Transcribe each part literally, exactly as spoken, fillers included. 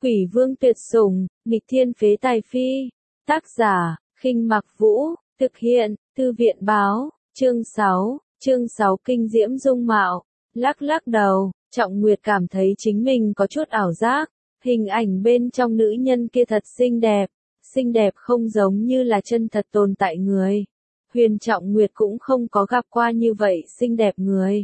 Quỷ vương tuyệt sủng, nghịch thiên phế tài phi. Tác giả, Khinh Mặc Vũ, thực hiện, Thư viện báo, chương sáu, chương sáu kinh diễm dung mạo. Lắc lắc đầu, Trọng Nguyệt cảm thấy chính mình có chút ảo giác, hình ảnh bên trong nữ nhân kia thật xinh đẹp, xinh đẹp không giống như là chân thật tồn tại người. Huyền Trọng Nguyệt cũng không có gặp qua như vậy xinh đẹp người.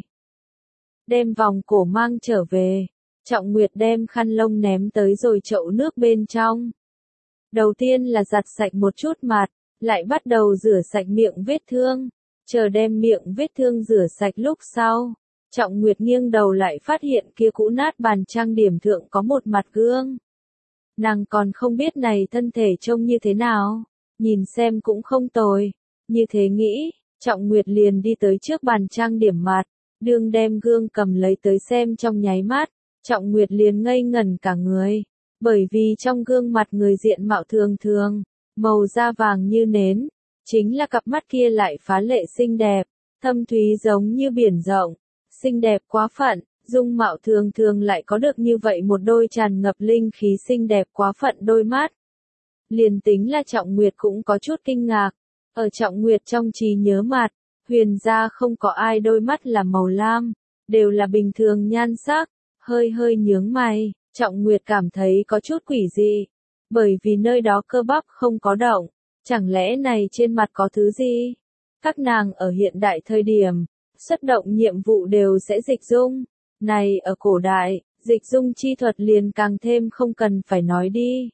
Đem vòng cổ mang trở về, Trọng Nguyệt đem khăn lông ném tới rồi chậu nước bên trong. Đầu tiên là giặt sạch một chút mặt, lại bắt đầu rửa sạch miệng vết thương. Chờ đem miệng vết thương rửa sạch lúc sau, Trọng Nguyệt nghiêng đầu lại phát hiện kia cũ nát bàn trang điểm thượng có một mặt gương. Nàng còn không biết này thân thể trông như thế nào, nhìn xem cũng không tồi. Như thế nghĩ, Trọng Nguyệt liền đi tới trước bàn trang điểm mặt, đương đem gương cầm lấy tới xem trong nháy mắt, Trọng Nguyệt liền ngây ngẩn cả người, bởi vì trong gương mặt người diện mạo thường thường, màu da vàng như nến, chính là cặp mắt kia lại phá lệ xinh đẹp, thâm thúy giống như biển rộng, xinh đẹp quá phận, dung mạo thường thường lại có được như vậy một đôi tràn ngập linh khí xinh đẹp quá phận đôi mắt. Liền tính là Trọng Nguyệt cũng có chút kinh ngạc, ở Trọng Nguyệt trong trí nhớ mặt, Huyền gia không có ai đôi mắt là màu lam, đều là bình thường nhan sắc, hơi hơi nhướng mày, Trọng Nguyệt cảm thấy có chút quỷ dị, bởi vì nơi đó cơ bắp không có động, chẳng lẽ này trên mặt có thứ gì? Các nàng ở hiện đại thời điểm, xuất động nhiệm vụ đều sẽ dịch dung, này ở cổ đại, dịch dung chi thuật liền càng thêm không cần phải nói đi.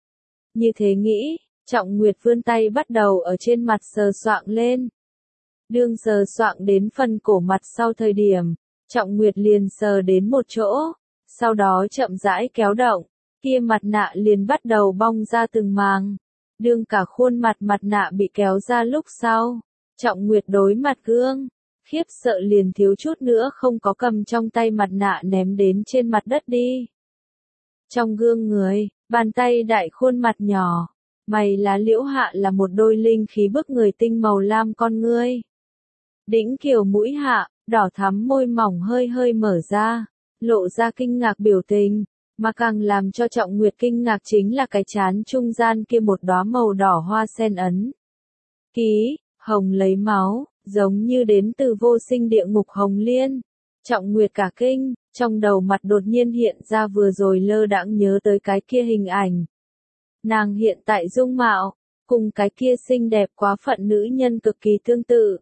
Như thế nghĩ, Trọng Nguyệt vươn tay bắt đầu ở trên mặt sờ soạng lên. Đương sờ soạng đến phần cổ mặt sau thời điểm, Trọng Nguyệt liền sờ đến một chỗ, sau đó chậm rãi kéo động, kia mặt nạ liền bắt đầu bong ra từng màng. Đương cả khuôn mặt mặt nạ bị kéo ra lúc sau, Trọng Nguyệt đối mặt gương, khiếp sợ liền thiếu chút nữa không có cầm trong tay mặt nạ ném đến trên mặt đất đi. Trong gương người, bàn tay đại khuôn mặt nhỏ, mày lá liễu hạ là một đôi linh khí bức người tinh màu lam con ngươi. Đĩnh kiều mũi hạ, đỏ thắm môi mỏng hơi hơi mở ra, lộ ra kinh ngạc biểu tình, mà càng làm cho Trọng Nguyệt kinh ngạc chính là cái chán trung gian kia một đóa màu đỏ hoa sen ấn. Ký, hồng lấy máu, giống như đến từ vô sinh địa ngục hồng liên. Trọng Nguyệt cả kinh, trong đầu mặt đột nhiên hiện ra vừa rồi lơ đãng nhớ tới cái kia hình ảnh. Nàng hiện tại dung mạo, cùng cái kia xinh đẹp quá phận nữ nhân cực kỳ tương tự.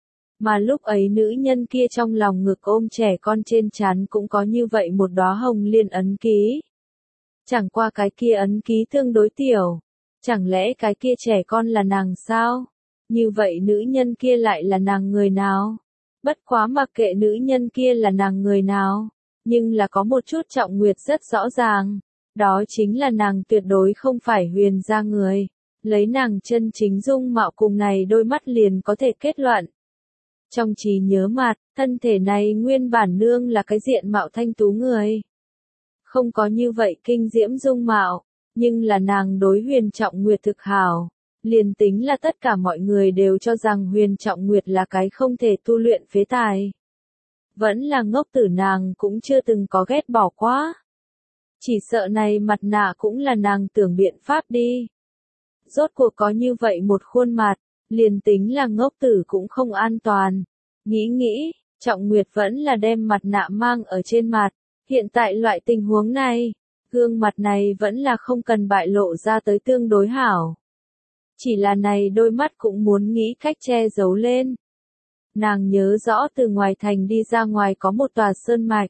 Mà lúc ấy nữ nhân kia trong lòng ngực ôm trẻ con trên trán cũng có như vậy một đóa hồng liên ấn ký. Chẳng qua cái kia ấn ký tương đối tiểu. Chẳng lẽ cái kia trẻ con là nàng sao? Như vậy nữ nhân kia lại là nàng người nào? Bất quá mặc kệ nữ nhân kia là nàng người nào, nhưng là có một chút Trọng Nguyệt rất rõ ràng. Đó chính là nàng tuyệt đối không phải Huyền gia người. Lấy nàng chân chính dung mạo cùng này đôi mắt liền có thể kết luận. Trong trí nhớ mặt, thân thể này nguyên bản nương là cái diện mạo thanh tú người. Không có như vậy kinh diễm dung mạo, nhưng là nàng đối Huyền Trọng Nguyệt thực hảo. Liền tính là tất cả mọi người đều cho rằng Huyền Trọng Nguyệt là cái không thể tu luyện phế tài. Vẫn là ngốc tử nàng cũng chưa từng có ghét bỏ quá. Chỉ sợ này mặt nạ cũng là nàng tưởng biện pháp đi. Rốt cuộc có như vậy một khuôn mặt, liền tính là ngốc tử cũng không an toàn. Nghĩ nghĩ, Trọng Nguyệt vẫn là đem mặt nạ mang ở trên mặt. Hiện tại loại tình huống này, gương mặt này vẫn là không cần bại lộ ra tới tương đối hảo. Chỉ là này đôi mắt cũng muốn nghĩ cách che giấu lên. Nàng nhớ rõ từ ngoài thành đi ra ngoài có một tòa sơn mạch.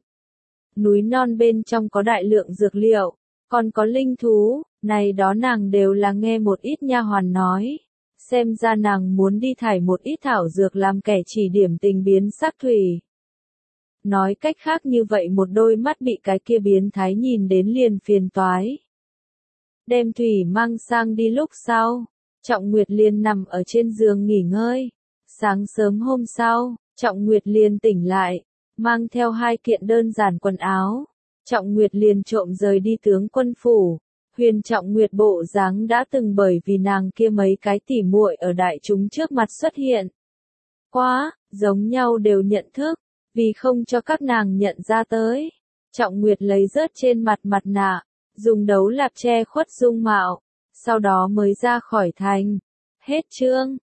Núi non bên trong có đại lượng dược liệu, còn có linh thú, này đó nàng đều là nghe một ít nha hoàn nói. Xem ra nàng muốn đi thải một ít thảo dược làm kẻ chỉ điểm tình biến sắc thủy. Nói cách khác như vậy một đôi mắt bị cái kia biến thái nhìn đến liền phiền toái. Đem thủy mang sang đi lúc sau, Trọng Nguyệt liền nằm ở trên giường nghỉ ngơi. Sáng sớm hôm sau, Trọng Nguyệt liền tỉnh lại, mang theo hai kiện đơn giản quần áo. Trọng Nguyệt liền trộm rời đi tướng quân phủ. Huyền Trọng Nguyệt bộ dáng đã từng bởi vì nàng kia mấy cái tỉ muội ở đại chúng trước mặt xuất hiện. Quá, giống nhau đều nhận thức, vì không cho các nàng nhận ra tới. Trọng Nguyệt lấy rớt trên mặt mặt nạ, dùng đấu lạp che khuất dung mạo, sau đó mới ra khỏi thành. Hết chương.